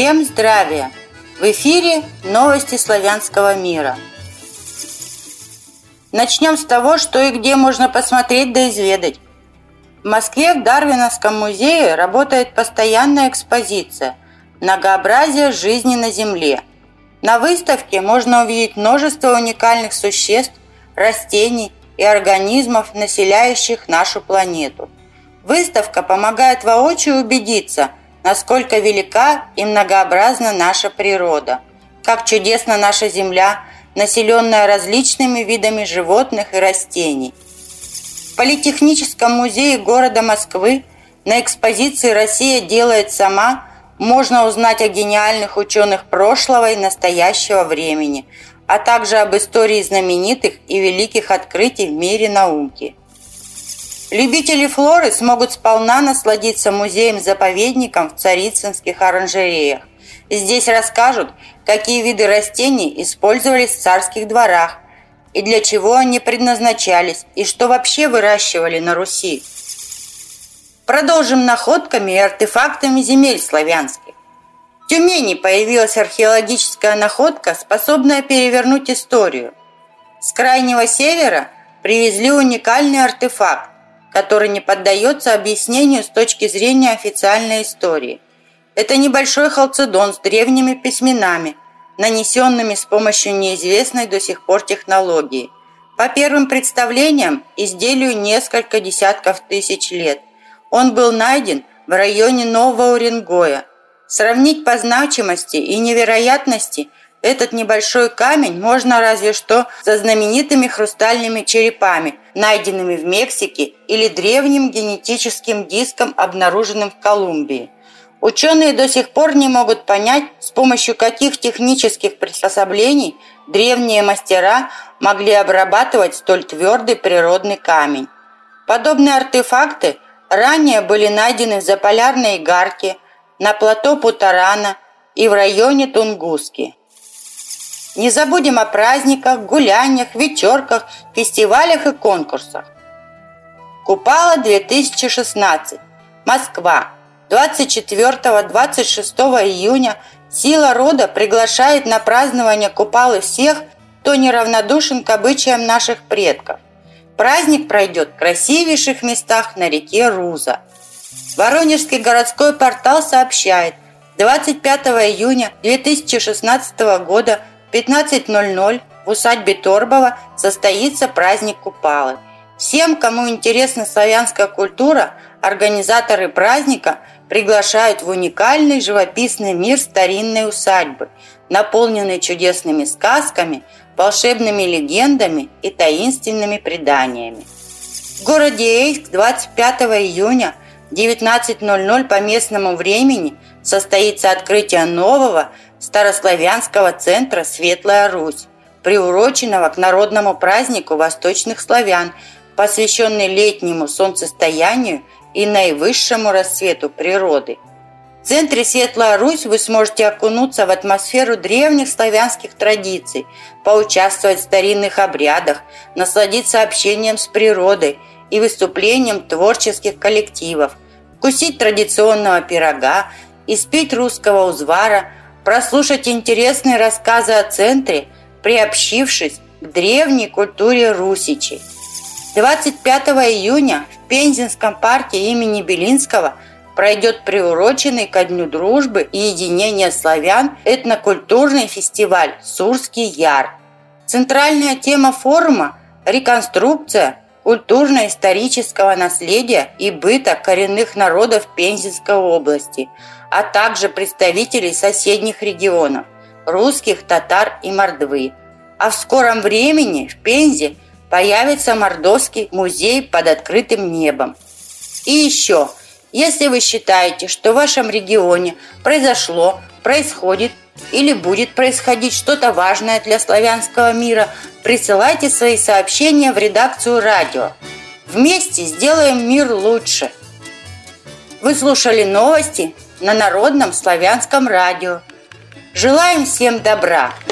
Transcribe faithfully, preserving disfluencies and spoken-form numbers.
Всем здравия! В эфире новости славянского мира. Начнем с того, что и где можно посмотреть да изведать. В Москве в Дарвиновском музее работает постоянная экспозиция «Многообразие жизни на Земле». На выставке можно увидеть множество уникальных существ, растений и организмов, населяющих нашу планету. Выставка помогает воочию убедиться, насколько велика и многообразна наша природа, как чудесна наша Земля, населенная различными видами животных и растений. В Политехническом музее города Москвы на экспозиции «Россия делает сама» можно узнать о гениальных ученых прошлого и настоящего времени, а также об истории знаменитых и великих открытий в мире науки. Любители флоры смогут сполна насладиться музеем-заповедником в Царицынских оранжереях. Здесь расскажут, какие виды растений использовались в царских дворах, и для чего они предназначались, и что вообще выращивали на Руси. Продолжим находками и артефактами земель славянских. В Тюмени появилась археологическая находка, способная перевернуть историю. С крайнего севера привезли уникальный артефакт, который не поддается объяснению с точки зрения официальной истории. Это небольшой халцедон с древними письменами, нанесенными с помощью неизвестной до сих пор технологии. По первым представлениям, изделию несколько десятков тысяч лет. Он был найден в районе Нового Уренгоя. Сравнить по значимости и невероятности этот небольшой камень можно разве что со знаменитыми хрустальными черепами, найденными в Мексике, или древним генетическим диском, обнаруженным в Колумбии. Ученые до сих пор не могут понять, с помощью каких технических приспособлений древние мастера могли обрабатывать столь твердый природный камень. Подобные артефакты ранее были найдены в Заполярной Игарке, на плато Путарана и в районе Тунгуски. Не забудем о праздниках, гуляниях, вечерках, фестивалях и конкурсах. Купала две тысячи шестнадцать. Москва. двадцать четвёртого — двадцать шестого июня Сила рода приглашает на празднование Купалы всех, кто неравнодушен к обычаям наших предков. Праздник пройдет в красивейших местах на реке Руза. Воронежский городской портал сообщает: двадцать пятого июня две тысячи шестнадцатого года в пятнадцать ноль ноль в усадьбе Торбова состоится праздник Купалы. Всем, кому интересна славянская культура, организаторы праздника приглашают в уникальный живописный мир старинной усадьбы, наполненный чудесными сказками, волшебными легендами и таинственными преданиями. В городе Эйск двадцать пятого июня в девятнадцать ноль ноль по местному времени состоится открытие нового старославянского центра «Светлая Русь», приуроченного к народному празднику восточных славян, посвященный летнему солнцестоянию и наивысшему расцвету природы. В центре «Светлая Русь» вы сможете окунуться в атмосферу древних славянских традиций, поучаствовать в старинных обрядах, насладиться общением с природой и выступлением творческих коллективов, вкусить традиционного пирога, испить русского узвара, прослушать интересные рассказы о центре, приобщившись к древней культуре русичей. двадцать пятого июня в Пензенском парке имени Белинского пройдет приуроченный ко Дню дружбы и единения славян этнокультурный фестиваль «Сурский Яр». Центральная тема форума – реконструкция культурно-исторического наследия и быта коренных народов Пензенской области, а также представителей соседних регионов – русских, татар и мордвы. А в скором времени в Пензе появится Мордовский музей под открытым небом. И еще, если вы считаете, что в вашем регионе произошло, происходит или будет происходить что-то важное для славянского мира, присылайте свои сообщения в редакцию радио. Вместе сделаем мир лучше. Вы слушали новости на Народном славянском радио. Желаем всем добра!